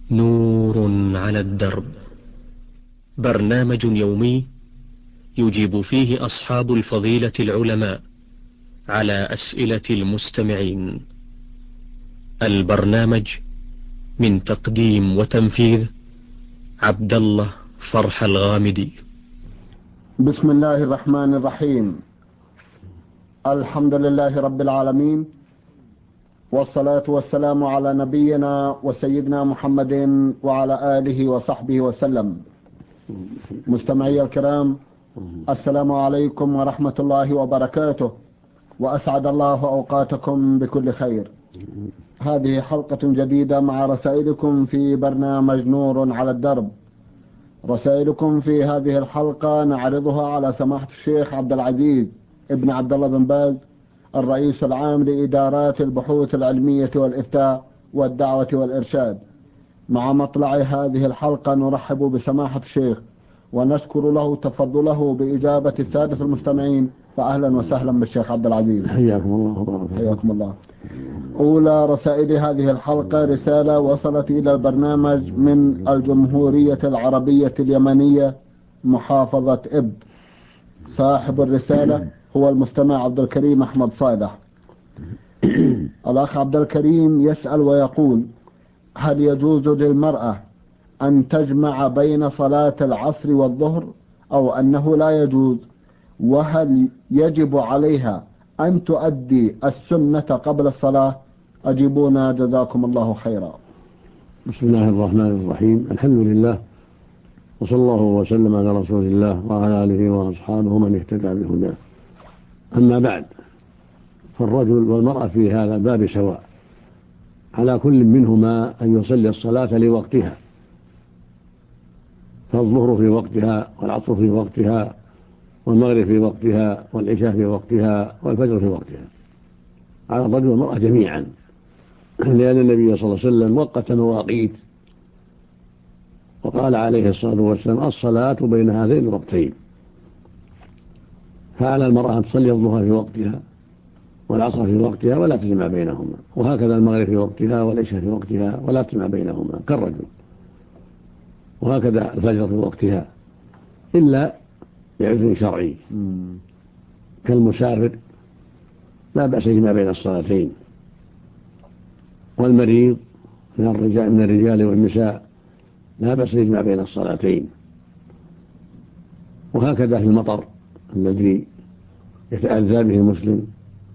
نور على الدرب، برنامج يومي يجيب فيه أصحاب الفضيلة العلماء على أسئلة المستمعين. البرنامج من تقديم وتنفيذ عبد الله فرح الغامدي. بسم الله الرحمن الرحيم. الحمد لله رب العالمين، والصلاة والسلام على نبينا وسيدنا محمد وعلى آله وصحبه وسلم. مستمعي الكرام، السلام عليكم ورحمة الله وبركاته، وأسعد الله أوقاتكم بكل خير. هذه حلقة جديدة مع رسائلكم في برنامج نور على الدرب. رسائلكم في هذه الحلقة نعرضها على سماحة الشيخ عبد العزيز ابن عبد الله بن باز، الرئيس العام لإدارات البحوث العلمية والإفتاء والدعوة والإرشاد. مع مطلع هذه الحلقة نرحب بسماحة الشيخ ونشكر له تفضله بإجابة السادة المستمعين، فأهلا وسهلا بالشيخ عبد العزيز. حياكم الله وبارك. حياكم الله. أولى رسائل هذه الحلقة رسالة وصلت إلى البرنامج من الجمهورية العربية اليمنية محافظة إب. صاحب الرسالة هو المستمع عبد الكريم أحمد صالح. الأخ عبد الكريم يسأل ويقول: هل يجوز للمرأة أن تجمع بين صلاة العصر والظهر أو أنه لا يجوز؟ وهل يجب عليها أن تؤدي السنة قبل الصلاة؟ أجيبونا جزاكم الله خيرا. بسم الله الرحمن الرحيم. الحمد لله، وصلى الله وسلم على رسول الله وعلى آله وأصحابه من اهتدى بهداه. أما بعد، فالرجل والمرأة في هذا الباب سواء، على كل منهما أن يصلي الصلاة لوقتها، فالظهر في وقتها والعصر في وقتها والمغرب في وقتها والعشاء في وقتها والفجر في وقتها، على الرجل والمرأة جميعا، لأن النبي صلى الله عليه وسلم وقت مواقيت وقال عليه الصلاة والسلام: الصلاة بين هذين الوقتين. فعلى المرأة أن تصلي الظهر في وقتها والعصر في وقتها ولا تجمع بينهما، وهكذا المغرب في وقتها والعشاء في وقتها ولا تجمع بينهما كالرجل، وهكذا الفجر في وقتها، إلا بعذر شرعي كالمسافر لا بأس يجمع بين الصلاتين، والمريض من الرجال والنساء لا بأس يجمع بين الصلاتين، وهكذا في المطر الذي يتأذى به المسلم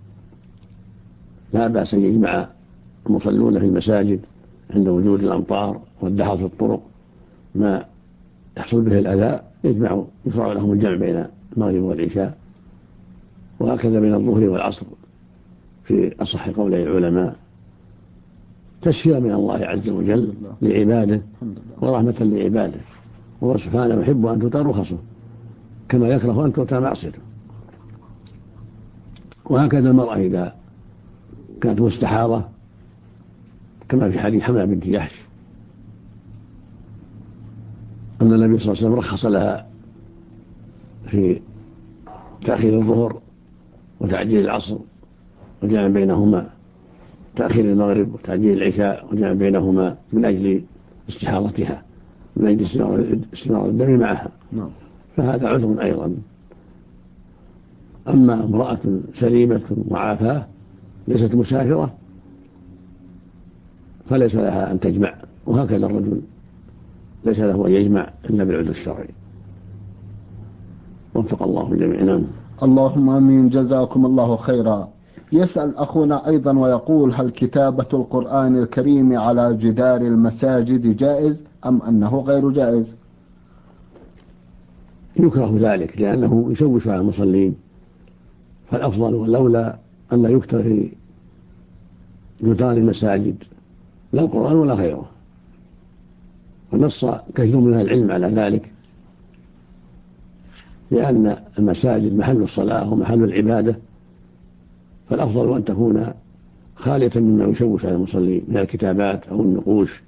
لا بأس أن يجمع المصلون في المساجد عند وجود الأمطار والدحر في الطرق ما يحصل به الأذى، يشرع لهم الجمع بين المغرب والعشاء، وهكذا بين الظهر والعصر في أصح قولي العلماء، تشفيع من الله عز وجل لعباده ورحمة لعباده، وهو سبحانه يحب أن تؤتى رخصه كما يكره أن تؤتى معصيته. وهكذا المرأة إذا كانت مستحاضة، كما في حديث حملة بنت جحش أن النبي صلى الله عليه وسلم رخص لها في تأخير الظهر وتعجيل العصر وجمع بينهما، تأخير المغرب وتعجيل العشاء وجمع بينهما من أجل استحاضتها، من أجل استمرار الدم معها، فهذا عذر أيضا. أما امرأة سليمة معافاة ليست مسافرة فليس لها أن تجمع، وهكذا الرجل ليس له أن يجمع إلا بالعذر الشرعي. وفق الله جميعا. اللهم آمين، جزاكم الله خيرا. يسأل أخونا أيضا ويقول: هل كتابة القرآن الكريم على جدار المساجد جائز أم أنه غير جائز؟ يكره ذلك لأنه يشوش على المصلين، فالأفضل والأولى أن لا يكتب في جدران المساجد لا القرآن ولا غيره، ونص كثير من العلم على ذلك، لأن المساجد محل الصلاة ومحل العبادة، فالأفضل أن تكون خالية مما يشوش على المصلين من الكتابات أو النقوش،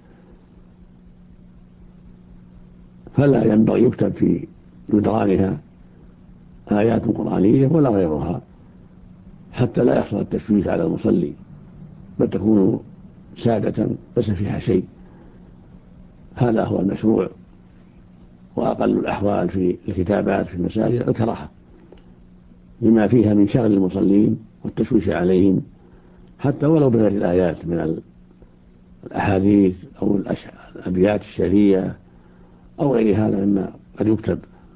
فلا ينبغي يكتب في جدرانها آيات قرآنية ولا غيرها حتى لا يحصل التشويش على المصلي، بل تكون سادة ليس فيها شيء. هذا هو المشروع. وأقل الأحوال في الكتابات في المساجد الكراهة لما فيها من شغل المصلين والتشويش عليهم، حتى ولو بغير الآيات من الأحاديث أو الأبيات الشعرية أو غير هذا مما قد يكتب.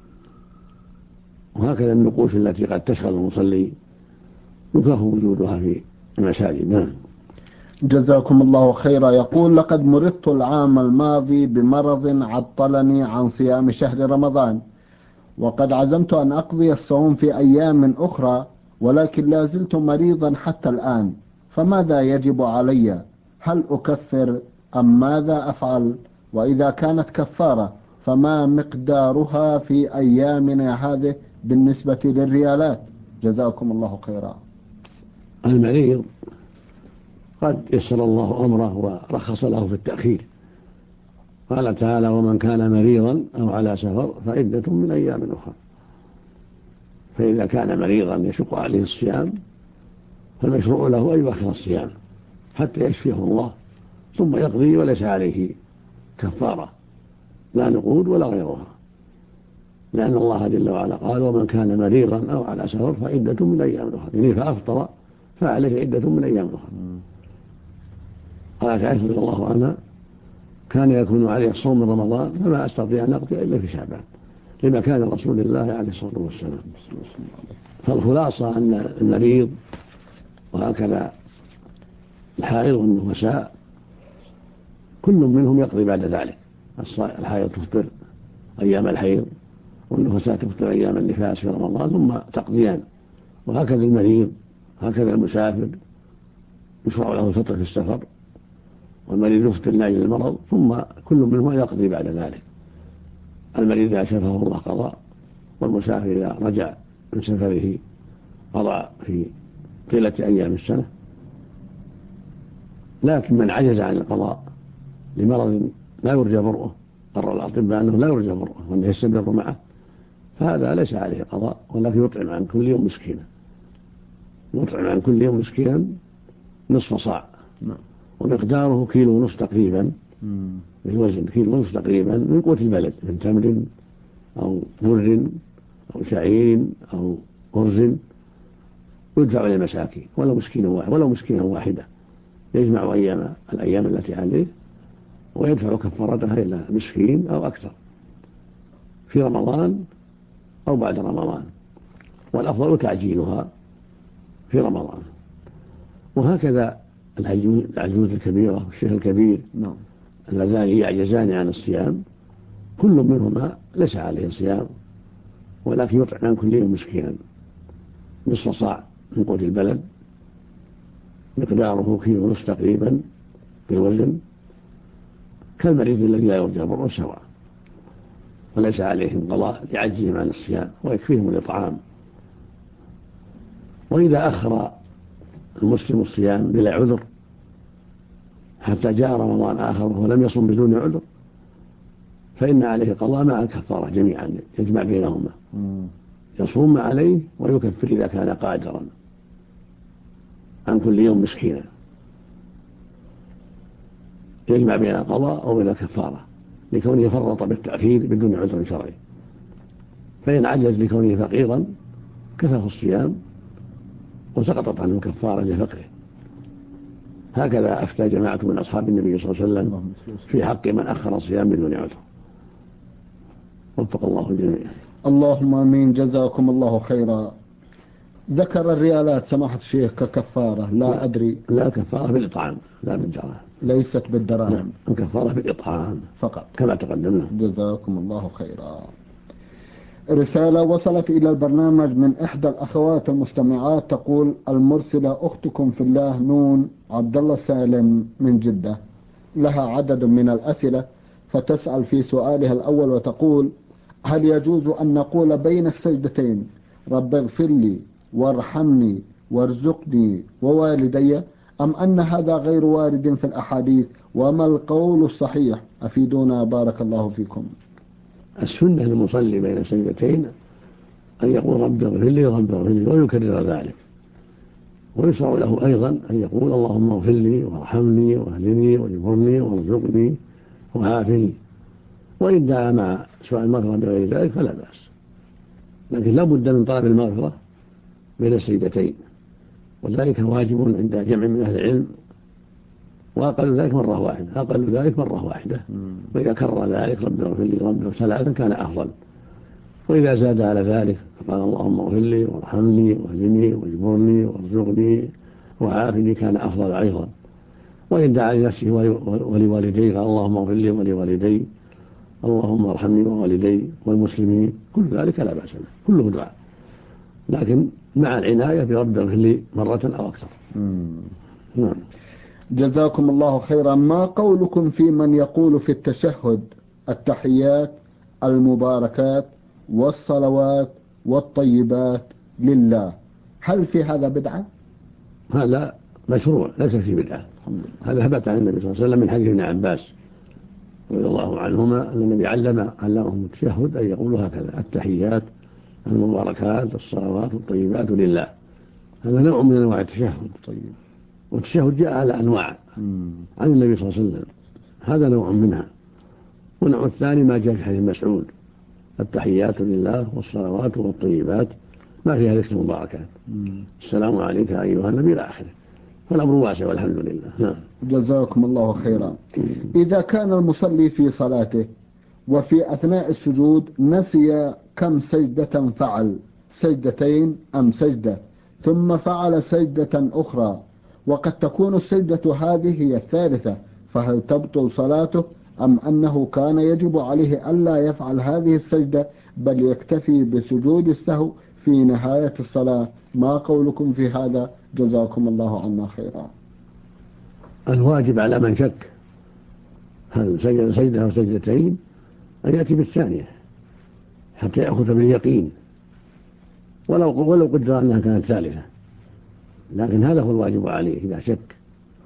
وهكذا النقوش التي قد تشغل المصلي يكره وجودها في المساجد. نعم. جزاكم الله خيرا. يقول: لقد مرضت العام الماضي بمرض عطلني عن صيام شهر رمضان، وقد عزمت أن أقضي الصوم في أيام أخرى، ولكن لا زلت مريضا حتى الآن، فماذا يجب علي؟ هل أكفر أم ماذا أفعل؟ وإذا كانت كفارة فما مقدارها في أيامنا هذه بالنسبة للريالات؟ جزاكم الله خيرا. المريض قد يسر الله أمره ورخص له في التأخير. قال تعالى: ومن كان مريضا أو على سفر فعدة من أيام أخرى. فإذا كان مريضا يشق عليه الصيام فالمشروع له أن يؤخر الصيام حتى يشفيه الله، ثم يقضي وليس عليه كفارة لا نقود ولا غيرها، لأن الله جل وعلا قال: ومن كان مريضا أو على سفر فعدة من أيام أخرى، يعني فأفطر فعليه عدة من أيام أخرى. قالت عائشة رضي الله عنها: كان يكون عليه الصوم من رمضان فما أستطيع أن أقضي إلا في شعبان، لما كان رسول الله عليه الصلاة والسلام. فالخلاصة أن المريض وهكذا الحائض والنفساء كل منهم يقضي بعد ذلك. الحائض تفطر أيام الحيض، والنفساء تفطر أيام النفاس في رمضان ثم تقضيان. وهكذا المريض، هكذا المسافر يشرع له الفطر في السفر، والمريض يفطر لأجل المرض ثم كل منهما يقضي بعد ذلك. المريض إذا شفاه الله قضى، والمسافر إذا رجع من سفره قضى في طيلة أيام السنة. لكن من عجز عن القضاء لمرض لا يرجى برؤه، قرر الأطباء أنه لا يرجى برؤه وأنه يستمر معه، فهذا ليس عليه قضاء، ولكن يطعم عن كل يوم مسكينا. يطعم عن كل يوم مسكينا نصف صاع، ومقداره كيلو ونصف تقريبا، بالوزن كيلو ونصف تقريبا من قوت البلد، من تمر أو بر أو شعير أو أرز، يدفع للمساكين ولو مسكينا واحدة، يجمع الأيام التي عليه ويدفع كفارتها إلى مسكين أو أكثر في رمضان أو بعد رمضان، والأفضل تعجيلها في رمضان. وهكذا العجوز الكبيرة والشيخ الكبير اللذان يعجزان عن الصيام كل منهما ليس عليه صيام، ولكن يطعم عن كل يوم مسكينا نصف صاع من قوت البلد، مقداره كيلو ونصف تقريبا بالوزن، كالمريض الذي لا يرجى برؤه سواء، وليس عليهم قضاء لعجزهم عن الصيام ويكفيهم الإطعام. وإذا أخر المسلم الصيام بلا عذر حتى جاء رمضان آخر ولم يصم بدون عذر فإن عليه قضاء مع الكفارة جميعا، يجمع بينهما، يصوم ما عليه ويكفر إذا كان قادرا عن كل يوم مسكينا، يجمع بين القضاء أو بين الكفارة لكونه فرط بالتأخير بدون عذر شرعي. فإن عجز لكونه فقيرا كفاه الصيام وسقطت عنه كفارة لفقره. هكذا أفتى جماعة من أصحاب النبي صلى الله عليه وسلم في حق من أخر الصيام بدون عذر. وفق الله الجميع. اللهم آمين. جزاكم الله خيرا. ذكر الريالات سماحة الشيخ ككفارة، لا أدري. لا، كفارة بالإطعام لا بالدراهم، ليست بالدراهم. الكفارة بالإطعام فقط كما تقدمنا. جزاكم الله خيرا. رسالة وصلت إلى البرنامج من إحدى الأخوات المستمعات تقول: المرسلة أختكم في الله نون عبد الله سالم من جدة، لها عدد من الأسئلة، فتسأل في سؤالها الأول وتقول: هل يجوز أن نقول بين السجدتين رب اغفر لي وارحمني وارزقني ووالدي، أم أن هذا غير وارد في الأحاديث؟ وما القول الصحيح؟ أفيدونا بارك الله فيكم. السنة للمصلي بين السجدتين أن يقول رب اغفر لي رب اغفر لي ويكرر ذلك، ويشرع له أيضا أن يقول اللهم اغفر لي وارحمني واهدني واجبرني وارزقني وعافني وإن دعا مع سؤال المغفرة بغير ذلك فلا بأس، لكن لا بد من طلب المغفرة بين السجدتين، وذلك واجب عند جمع من أهل العلم، وأقل ذلك مرة واحدة، وإذا كرر ذلك رب اغفر لي رب اغفر ثلاثا كان أفضل، وإذا زاد على ذلك فقال اللهم اغفر لي وارحمني واهدني واجبرني وارزقني وعافني كان أفضل أيضا. وإن دعا لنفسه ولوالديه قال اللهم اغفر لي ولوالدي اللهم ارحمني ووالدي والمسلمين، كل ذلك لا بأس به، كله دعاء، لكن مع العناية برب اغفر لي مرة أو أكثر. نعم. جزاكم الله خيرا. ما قولكم في من يقول في التشهد التحيات المباركات والصلوات والطيبات لله، هل في هذا بدعة؟ هذا مشروع ليس فيه بدعة، هذا ثبت عن النبي صلى الله عليه وسلم من حديث ابن عباس رضي الله عنهما أن النبي علمهم التشهد أن يقولوا هكذا: التحيات المباركات الصلوات الطيبات لله. هذا نوع من أنواع التشهد. والتشهد جاء على أنواع عن النبي صلى الله عليه وسلم، هذا نوع منها. والنوع الثاني ما جاء في حديث مسعود: التحيات لله والصلوات والطيبات ما فيها ذكر مباركات، السلام عليك أيها النبي إلى آخره. فالأمر واسع والحمد لله. نعم. جزاكم الله خيرا. إذا كان المصلي في صلاته وفي أثناء السجود نسي كم سجدة فعل، سجدتين أم سجدة، ثم فعل سجدة أخرى، وقد تكون السجدة هذه هي الثالثة، فهل تبطل صلاته أم أنه كان يجب عليه ألا يفعل هذه السجدة بل يكتفي بسجود السهو في نهاية الصلاة؟ ما قولكم في هذا؟ جزاكم الله عنا خيرا. الواجب على من شك هل سجد سجدة أو سجدتين أن يأتي بالثانية حتى يأخذ باليقين، ولو قدر أنها كانت ثالثة، لكن هذا هو الواجب عليه إذا شك.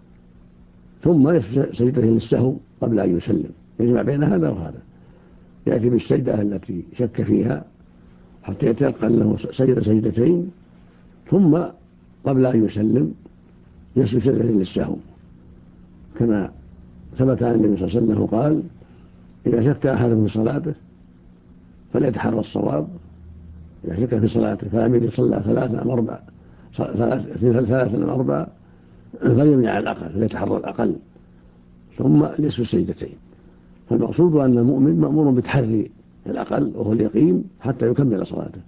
ثم سجدة للسهو قبل أن يسلم، يجمع بين هذا وهذا، يأتي بالسجدة التي شك فيها حتى يتيقن له سجدتين، ثم قبل أن يسلم يسجد سجدة للسهو، كما ثبت عن النبي صلى الله عليه وسلم قال: إذا شك أحدكم في صلاته فليتحرى الصواب، إذا شك في صلاته فأمن يصلى ثلاثة أم أربعة فليمنع الأقل، فليتحرى الأقل، ثم يسجد سجدتين. فالمقصود أن المؤمن مأمور بتحري الأقل وهو اليقين حتى يكمل صلاته.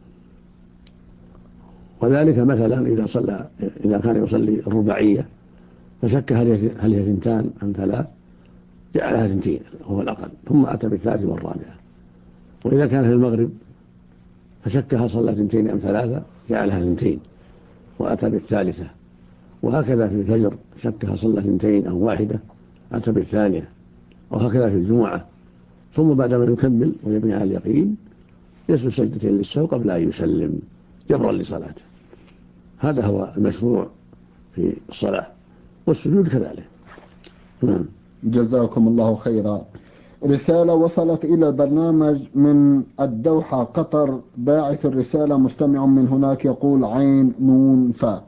وذلك مثلا إذا كان يصلي الرباعية فشك هل هي ثنتان أم ثلاث، جعلها ثنتين هو الأقل، ثم أتى بالثالث والرابعة. وإذا كان في المغرب فشك هل صلى ثنتين أم ثلاثة، جعلها ثنتين وأتى بالثالثة. وهكذا في الفجر شك هل صلى ثنتين أو واحدة، أتى بالثانية. وهكذا في الجمعة. ثم بعدما يكمل ويبني على اليقين يسجد سجدتين للسهو قبل أن يسلم جبرا لصلاته. هذا هو المشروع في الصلاة، والسجود كذلك. نعم. جزاكم الله خيرا. رسالة وصلت إلى البرنامج من الدوحة قطر، باعث الرسالة مستمع من هناك، يقول عين نون فاء،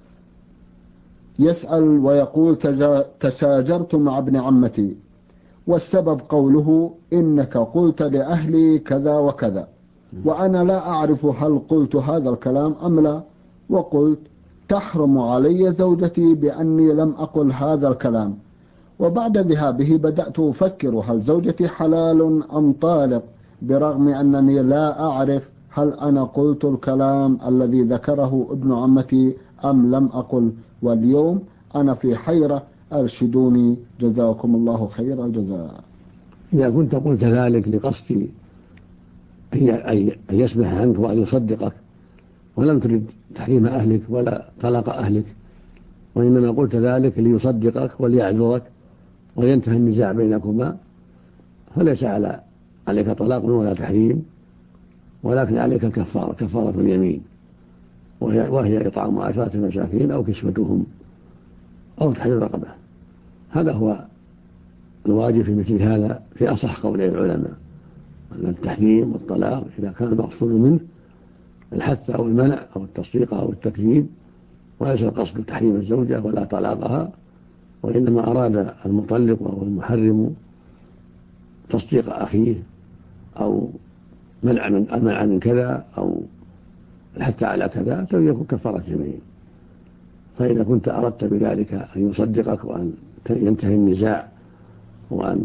يسأل ويقول: تشاجرت مع ابن عمتي، والسبب قوله إنك قلت لأهلي كذا وكذا، وأنا لا أعرف هل قلت هذا الكلام أم لا، وقلت تحرم علي زوجتي بأني لم أقل هذا الكلام. وبعد ذهابه بدأت أفكر هل زوجتي حلال أم طالق، برغم أنني لا أعرف هل أنا قلت الكلام الذي ذكره ابن عمتي أم لم أقل، واليوم أنا في حيرة، أرشدوني جزاكم الله خير الجزاء. إذا كنت قلت ذلك لقصد أن يسمح عنك وأن يصدقك، ولم ترد تحريم أهلك ولا طلاق أهلك، وإنما قلت ذلك ليصدقك وليعذرك وينتهي النزاع بينكما، فليس عليك طلاق ولا تحريم، ولكن عليك كفارة اليمين، وهي إطعام 10 مساكين أو كسوتهم أو تحرير رقبة. هذا هو الواجب في مثل هذا في أصح قولي العلماء، أن التحريم والطلاق إذا كان المقصود منه الحث أو المنع أو التصديق أو التكذيب، وليس القصد تحريم الزوجة ولا طلاقها، وإنما أراد المطلق أو المحرم تصديق أخيه أو المنع من كذا أو حتى على كذا يكون كفارة يمين. فإذا كنت أردت بذلك أن يصدقك وأن ينتهي النزاع وأن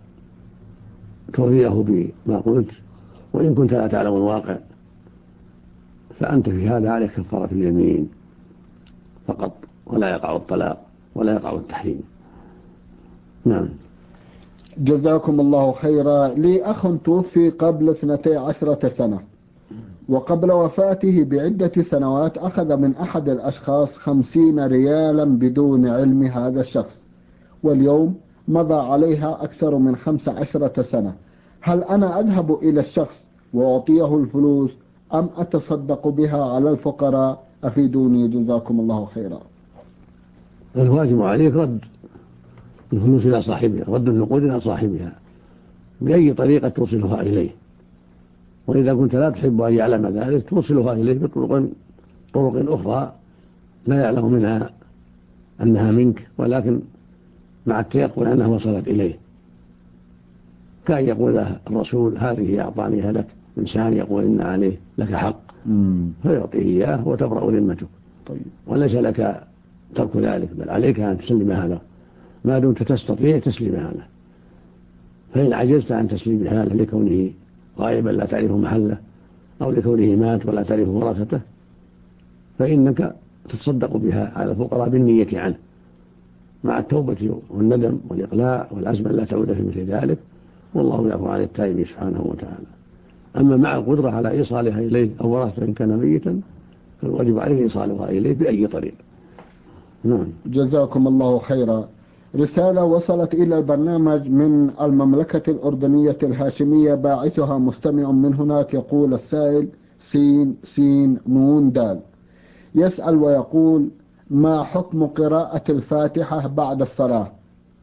ترضيه بما قلت، وإن كنت لا تعلم الواقع، فأنت في هذا عليك كفارة اليمين فقط، ولا يقع الطلاق ولا يقع التحريم. نعم. جزاكم الله خيرا. لي أخ توفي قبل 12 سنة، وقبل وفاته بعدة سنوات أخذ من أحد الأشخاص 50 ريالا بدون علم هذا الشخص، واليوم مضى عليها أكثر من 15 سنة. هل أنا أذهب إلى الشخص وأعطيه الفلوس أم أتصدق بها على الفقراء؟ أفيدوني جزاكم الله خيرا. الواجب عليك رد الفلوس إلى صاحبها، رد النقود إلى صاحبها بأي طريقة توصلها إليه، وإذا كنت لا تحب أن يعلم ذلك توصلها إليه بطرق أخرى لا يعلم منها أنها منك، ولكن مع التيقن أنها وصلت إليه، كان يقول له الرسول هذه أعطانيها لك، إنسان يقول إن عليه لك حق فيعطيه إياه وتبرأ ذمتك. طيب. وليس لك ترك ذلك، بل عليك أن تسلمها له ما دمت تستطيع تسليمها له. فإن عجزت عن تسليمها له لكونه غائبا لا تعرف محله أو لكونه مات ولا تعرف ورثته، فإنك تتصدق بها على الفقراء بالنية عنه مع التوبة والندم والإقلاع والعزم لا تعود في مثل ذلك، والله يعفو عن التائب سبحانه وتعالى. أما مع القدرة على إيصالها إليه أو ورثته إن كان ميتا فالواجب عليه إيصالها إليه بأي طريق. نعم. جزاكم الله خيرا. رسالة وصلت إلى البرنامج من المملكة الأردنية الهاشمية، باعثها مستمع من هناك. يقول السائل سين نون دال، يسأل ويقول: ما حكم قراءة الفاتحة بعد الصلاة؟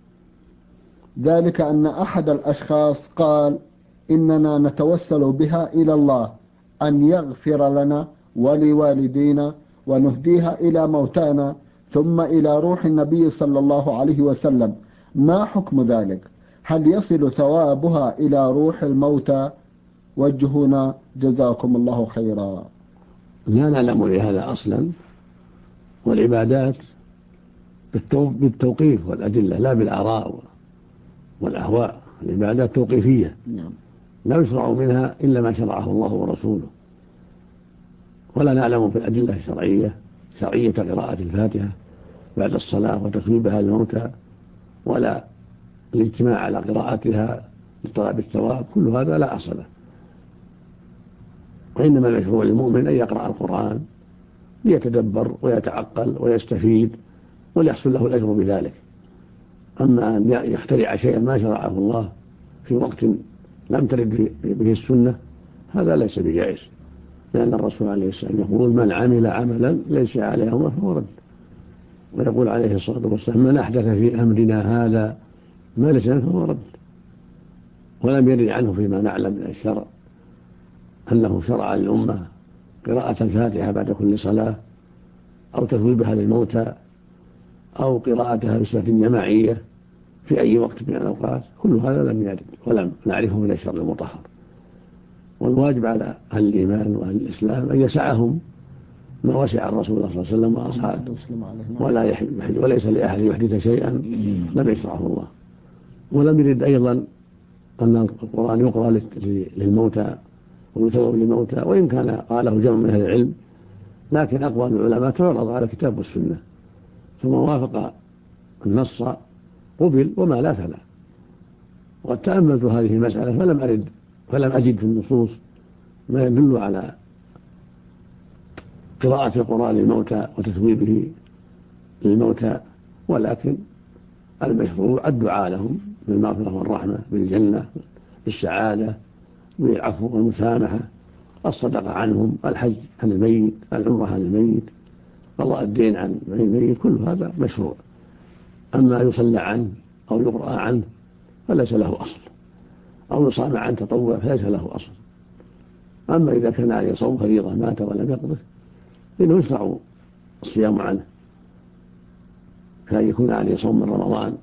ذلك أن أحد الأشخاص قال: إننا نتوسل بها إلى الله أن يغفر لنا ولوالدينا ونهديها إلى موتانا ثم إلى روح النبي صلى الله عليه وسلم، ما حكم ذلك؟ هل يصل ثوابها إلى روح الموتى؟ وجهونا جزاكم الله خيرا. لا نعلم لهذا أصلا، والعبادات بالتوقيف والأدلة لا بالآراء والأهواء. العبادات توقيفية لا يشرع منها إلا ما شرعه الله ورسوله، ولا نعلم في الأدلة الشرعية شرعية قراءة الفاتحة بعد الصلاة وتثويبها للموتى، ولا الاجتماع على قراءتها لطلب الثواب، كل هذا لا أصل له. وإنما المشروع للمؤمن أن يقرأ القرآن ليتدبر ويتعقل ويستفيد وليحصل له الأجر بذلك. أما أن يخترع شيئا ما شرعه الله في وقت لم ترد به السنة هذا ليس بجائز، لأن الرسول عليه السلام يقول: من عمل عملا ليس عليه أمرنا فهو رد. ويقول عليه الصلاة والسلام: من أحدث في أمرنا هذا ما ليس منه فهو رد. ولم يرد عنه فيما نعلم من الشرع أنه شرع للأمة قراءة الفاتحة بعد كل صلاة أو تثويبها للموتى أو قراءتها بصفة جماعية في أي وقت من الأوقات، كل هذا لم يرد ولم نعرفه من الشرع المطهر. والواجب على أهل الإيمان وأهل الإسلام أن يسعهم ما وسع الرسول صلى الله عليه وسلم وأصحابه، وليس لأحد يحدث شيئا لم يشرعه الله. ولم يرد أيضا أن القرآن يقرأ للموتى ويثوب للموتى، وإن كان قاله جمع من أهل العلم، لكن أقوال العلماء تعرض على الكتاب والسنة، ثم وافق النص قبل وما لا فلا. وقد تأملت هذه المسألة فلم أجد في النصوص ما يدل على قراءة القرآن للموتى وتثويبه للموتى، ولكن المشروع الدعاء لهم بالمغفرة والرحمة، بالجنة، بالسعادة، بالعفو والمسامحة، الصدقة عنهم، الحج عن الميت، العمرة عن الميت، قضاء الدين عن الميت، كل هذا مشروع. أما يصلى عنه أو يقرأ عنه فليس له أصل، أو يصام عن تطوع فليس له أصل. أما إذا كان عليه صوم فريضة مات ولم يقضه إنه يشرع الصيام عنه، كان يكون عليه صوم من رمضان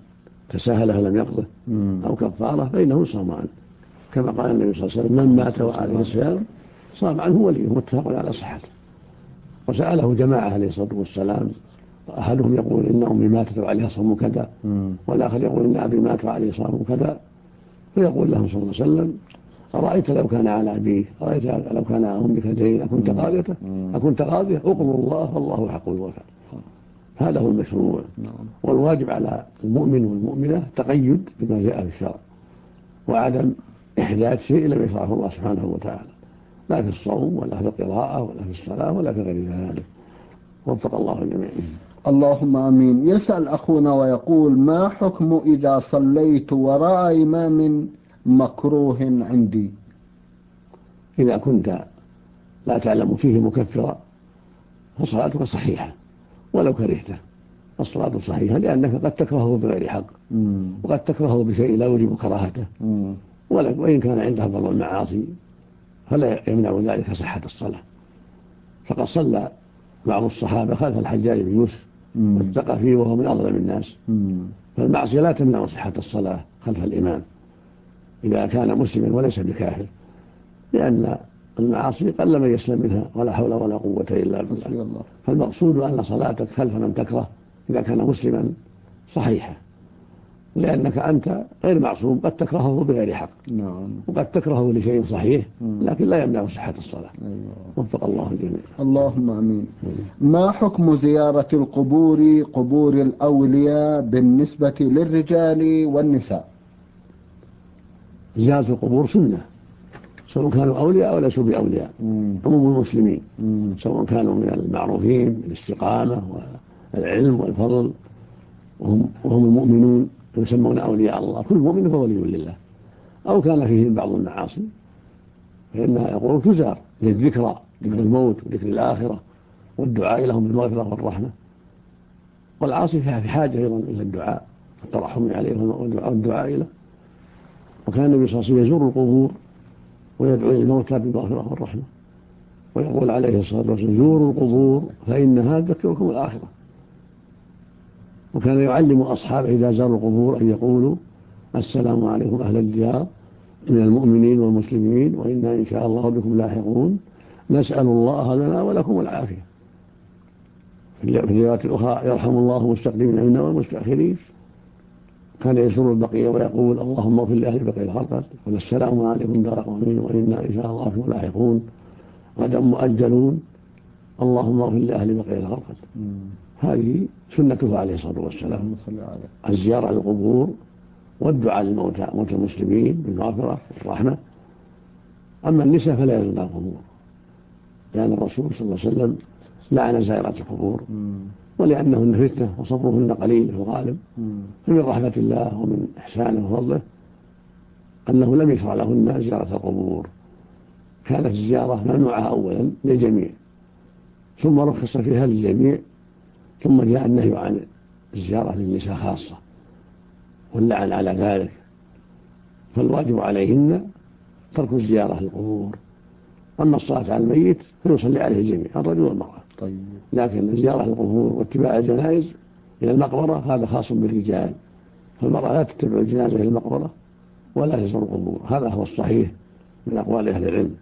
تساهل فلم يقضه أو كفارة فإنه صام عنه، كما قال النبي صلى الله عليه وسلم: من مات وعليه الصيام صام عنه وليه، متفق على صحته. وسأله جماعة عليه الصلاة والسلام، أحدهم يقول إن أمي ماتت وعليها صوم كذا، والآخر يقول إن أبي مات وعليه صوم كذا، فيقول له صلى الله عليه وسلم: أرأيت لو كان على أبيه، أرأيت لو كان على أمك دين أكنت قاضية؟ أقضوا الله والله حق الوفاء. هذا هو المشروع. والواجب على المؤمن والمؤمنة تقيد بما جاء في الشرع، وعدم إحداث شيء لم يشرعه الله سبحانه وتعالى، لا في الصوم ولا في القراءة ولا في الصلاة ولا في غير ذلك. وفق الله الجميع. اللهم آمين. يسأل أخونا ويقول: ما حكم إذا صليت وراء إمام مكروه عندي؟ إذا كنت لا تعلم فيه مكفرا فصلاتك صحيحة ولو كرهته، الصلاة صحيحة، لأنك قد تكرهه بغير حق، وقد تكرهه بشيء لا يوجب كراهته، وإن كان عنده بعض المعاصي فلا يمنع ذلك صحة الصلاة. فقد صلى بعض الصحابة خلف الحجاج بن يوسف والثقفي وهو من أظلم الناس، فالمعصية لا تمنع صحة الصلاة خلف الإمام إذا كان مسلما وليس بكافر، لأن المعاصي قل من يسلم منها، ولا حول ولا قوة إلا بالله. فالمقصود أن صلاتك خلف من تكره إذا كان مسلما صحيحة، لأنك أنت غير معصوم، قد تكرهه بغير حق، وقد تكرهه لشيء صحيح لكن لا يمنع صحة الصلاة. وفق الله الجميع. اللهم آمين. ما حكم زيارة القبور، قبور الأولياء، بالنسبة للرجال والنساء؟ زيارة القبور سنة، سواء كانوا أولياء أو ليسوا بأولياء، عموم المسلمين، سواء كانوا من المعروفين بالاستقامة والعلم والفضل وهم المؤمنون يسمون أولياء الله، كل مؤمن فهو ولي لله، أو كان فيهم بعض المعاصي فإنها يقول تزار للذكرى، ذكر الموت وذكر الآخرة والدعاء لهم بالمغفرة والرحمة. والعاصي في حاجة أيضا إلى الدعاء والترحم عليه والدعاء له. وكان النبي صلى الله عليه وسلم يزور القبور ويدعو للموتى بالمغفرة والرحمة، ويقول عليه الصلاة والسلام: زوروا القبور فإنها تذكركم الآخرة. وكان يعلم أصحابه إذا زاروا القبور أن يقولوا: السلام عليكم أهل الديار من المؤمنين والمسلمين، وإنا إن شاء الله بكم لاحقون، نسأل الله لنا ولكم العافية. في الروايات الأخرى: يرحم الله المستقدمين منا والمستأخرين. كان يزور البقية ويقول: اللهم اغفر لأهل بقية الخلق، والسلام عليكم دار قومين، وإنا إن شاء الله بكم لاحقون، غدا مؤجلون، اللهم اغفر لأهل بقية الخلق. هذه سنته عليه الصلاة والسلام، الزيارة للقبور والدعاء للموتى، موتى المسلمين بالمغفرة والرحمة. أما النساء فلا يزورن القبور، لأن الرسول صلى الله عليه وسلم لعن زائرات القبور، ولأنهن فتنة وصبرهن قليل في الغالب. فمن رحمة الله ومن إحسانه وفضله أنه لم يشرع لهن زيارة القبور، كانت الزيارة ممنوعة أولا للجميع، ثم رخص فيها للجميع، ثم جاء النهي عن الزيارة للنساء خاصة واللعن على ذلك. فالواجب عليهن ترك الزيارة للقبور. أما الصلاة على الميت فيصلي عليه الجميع، الرجل والمرأة. لكن الزيارة للقبور واتباع الجنائز إلى المقبرة هذا خاص بالرجال، فالمرأة لا تتبع الجنازة إلى المقبرة ولا تزور القبور. هذا هو الصحيح من أقوال أهل العلم.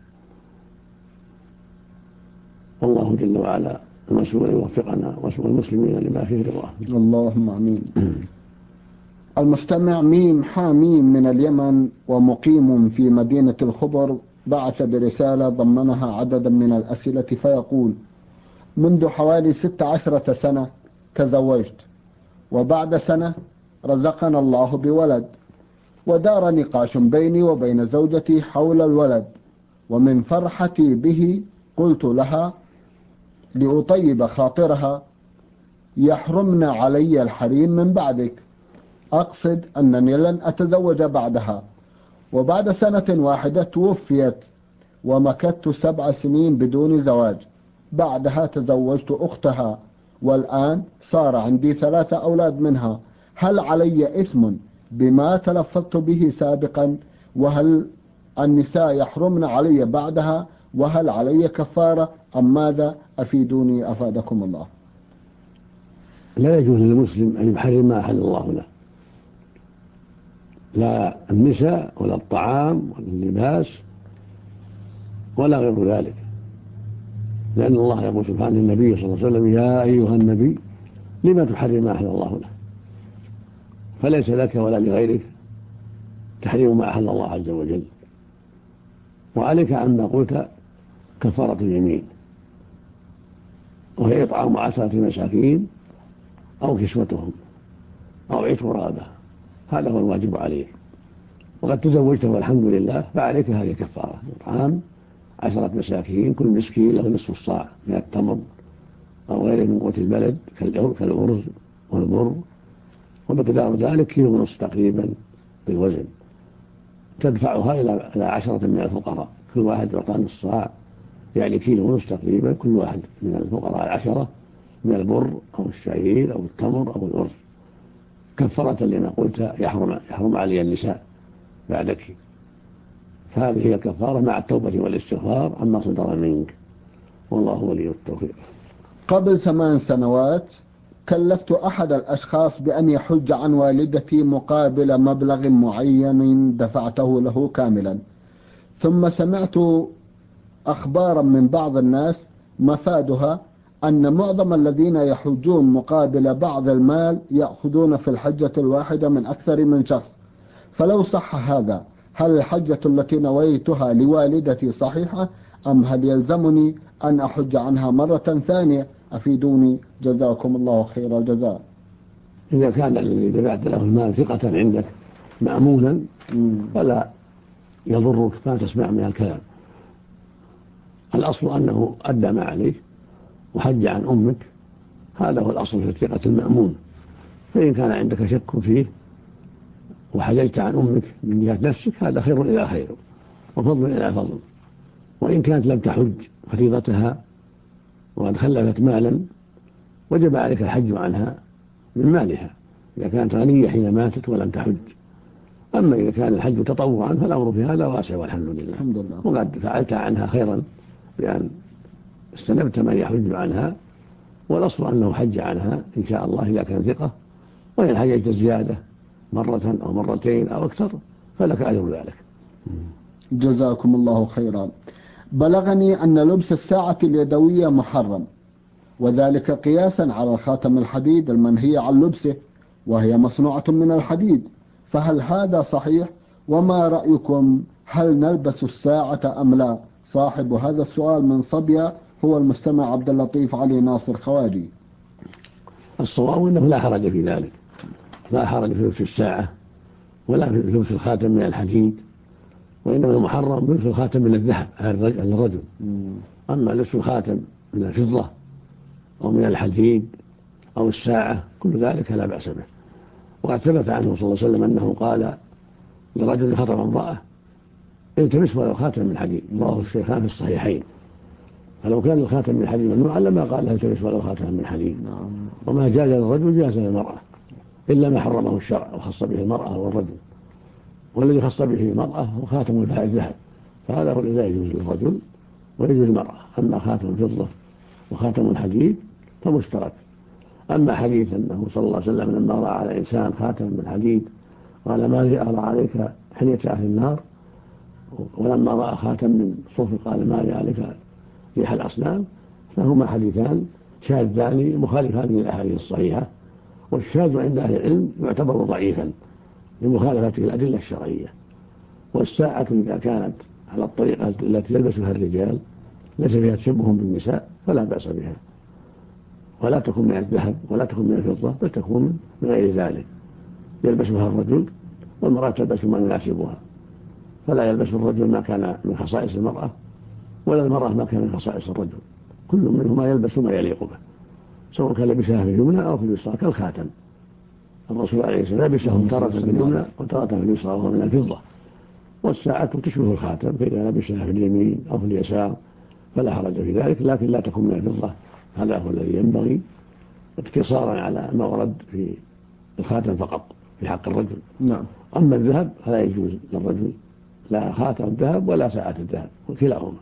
والله جل وعلا المسؤول يوفقنا وسوء المسلمين لما فيه رضاه. اللهم آمين. المستمع ميم حاميم من اليمن ومقيم في مدينة الخبر بعث برسالة ضمنها عددا من الأسئلة، فيقول: منذ حوالي 16 سنة تزوجت، وبعد سنة رزقنا الله بولد، ودار نقاش بيني وبين زوجتي حول الولد، ومن فرحتي به قلت لها لأطيب خاطرها: يحرمن علي الحريم من بعدك، أقصد أنني لن أتزوج بعدها. وبعد سنة واحدة توفيت، ومكثت 7 سنين بدون زواج. بعدها تزوجت أختها، والآن صار عندي 3 أولاد منها. هل علي إثم بما تلفظت به سابقا؟ وهل النساء يحرمن علي بعدها؟ وهل علي كفارة أم ماذا؟ أفيدوني أفادكم الله. لا يجوز للمسلم أن يحرم ما أحل الله له، لا النساء ولا الطعام ولا اللباس ولا غير ذلك، لأن الله يقول سبحانه النبي صلى الله عليه وسلم: يا أيها النبي لما تحرم ما أحل الله لك؟ فليس لك ولا لغيرك تحريم ما أحل الله عز وجل. وعليك عما قلت كفارة اليمين، وهي إطعام 10 مساكين أو كسوتهم أو عتق رقبة، هذا هو الواجب عليك. وقد تزوجت والحمد لله، فعليك هذه الكفارة: إطعام 10 مساكين، كل مسكين له نصف الصاع من التمر أو غيره من قوت البلد كالأرز والبر، ومقدار ذلك 1.5 كيلو تقريبا بالوزن، تدفعها إلى 10 من الفقراء، كل واحد يعطى نصف صاع، يعني 1.5 كيلو تقريبا، كل واحد من الفقراء 10 من البر أو الشعير أو التمر أو الأرز، كفارة لما قلت يحرم علي النساء بعدك. فهذه هي الكفارة مع التوبة والاستغفار عما صدر منك، والله ولي التوفيق. قبل 8 سنوات كلفت أحد الأشخاص بأن يحج عن والدتي مقابل مبلغ معين دفعته له كاملا، ثم سمعت أخبارا من بعض الناس مفادها أن معظم الذين يحجون مقابل بعض المال يأخذون في الحجة الواحدة من أكثر من شخص، فلو صح هذا هل الحجة التي نويتها لوالدتي صحيحة أم هل يلزمني أن أحج عنها مرة ثانية؟ أفيدوني جزاكم الله خير الجزاء. إذا كان الذي دفعت له المال ثقة عندك مأمونا فلا يضرك ما تسمع من الكلام. الأصل أنه أدى ما عليه وحج عن أمك، هذا هو الأصل في الثقة المأمون. فإن كان عندك شك فيه وحججت عن أمك من جهة نفسك، هذا خير إلى خير وفضل إلى فضل. وإن كانت لم تحج فريضتها وقد خلفت مالا، وجب عليك الحج عنها من مالها إذا كانت غنية حين ماتت ولم تحج. أما إذا كان الحج تطوعا فالأمر في هذا واسع والحمد لله. وقد فعلت عنها خيرا بأن استنبت من يحج عنها، والأصل أنه حج عنها إن شاء الله إذا كان ثقة. وإن حججت زيادة مرة أو مرتين أو أكثر فلك أجر ذلك. جزاكم الله خيرا. بلغني أن لبس الساعة اليدوية محرم، وذلك قياسا على الخاتم الحديد المنهي عن لبسه، وهي مصنوعة من الحديد، فهل هذا صحيح؟ وما رأيكم، هل نلبس الساعة أم لا؟ صاحب هذا السؤال من صبيا هو المستمع عبد اللطيف علي ناصر خواجي. الصواب أنه لا حرج في ذلك، لا حرج في لبس الساعة ولا في لبس الخاتم من الحديد، وإنما المحرم لبس الخاتم من الذهب على الرجل. أما لبس الخاتم من الفضة أو من الحديد أو الساعة كل ذلك لا بأس به. وقد ثبت عنه صلى الله عليه وسلم أنه قال لرجل خطب امرأة: التمس ولو خاتم من حديد، رواه الشيخان في الصحيحين. فلو كان الخاتم من حديد ممنوعا لما قال التمس ولو خاتم من حديد. وما جاز للرجل جاز للمرأة، إلا ما حرمه الشرع وخص به المرأة والرجل، والذي خص به المرأة هو خاتم الذهب، فهذا هو الذي لا يجوز للرجل ويجوز للمرأة. أما خاتم الفضة وخاتم الحديد فمشترك. أما حديث أنه صلى الله عليه وسلم لما رأى على إنسان خاتم من حديد قال: ما لي أرى عليك حلية أهل النار، ولما رأى خاتم من صفر قال: ما لي عليك ريح الأصنام، فهما حديثان شاذان مخالفان للأحاديث الصحيحة. والشاذ عند أهل العلم يعتبر ضعيفا لمخالفته الأدلة الشرعية. والساعة إذا كانت على الطريقة التي يلبسها الرجال ليس فيها تشبه بالنساء فلا بأس بها، ولا تكون من الذهب ولا تكون من الفضة، بل تكون من غير ذلك يلبسها الرجل، والمرأة تلبس ما يناسبها، فلا يلبس الرجل ما كان من خصائص المرأة ولا المرأة ما كان من خصائص الرجل، كل منهما يلبس ما يليق به، سواء كان لبسها في اليمنى أو في اليسرى كالخاتم. الرسول عليه السلام لبسه تارة في اليمنى وتارة في اليسرى وهو من الفضة. والساعة تشبه الخاتم، فإذا لبسها في اليمين أو في اليسار فلا حرج في ذلك، لكن لا تكون من الفضة، هذا هو الذي ينبغي، اقتصارا على ما ورد في الخاتم فقط في حق الرجل. نعم. أما الذهب فلا يجوز للرجل لا خاتم الذهب ولا ساعة الذهب، كلاهما.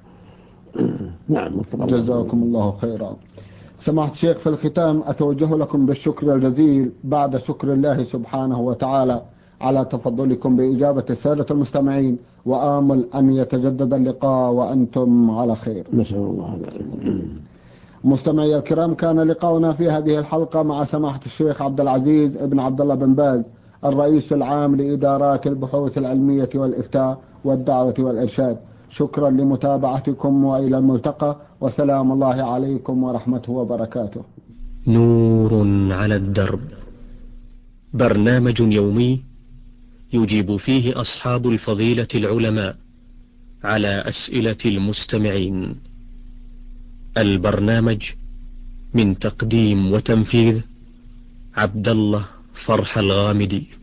نعم. جزاكم الله خيرا. سماحة الشيخ، في الختام أتوجه لكم بالشكر الجزيل بعد شكر الله سبحانه وتعالى على تفضلكم بإجابة السادة المستمعين، وآمل أن يتجدد اللقاء وأنتم على خير. نسأل الله ذلك. مستمعي الكرام، كان لقاؤنا في هذه الحلقة مع سماحة الشيخ عبد العزيز ابن عبد الله بن باز، الرئيس العام لإدارات البحوث العلمية والإفتاء والدعوة والإرشاد. شكرا لمتابعتكم، وإلى الملتقى، وسلام الله عليكم ورحمته وبركاته. نور على الدرب، برنامج يومي يجيب فيه أصحاب الفضيلة العلماء على أسئلة المستمعين. البرنامج من تقديم وتنفيذ عبد الله فرح الغامدي.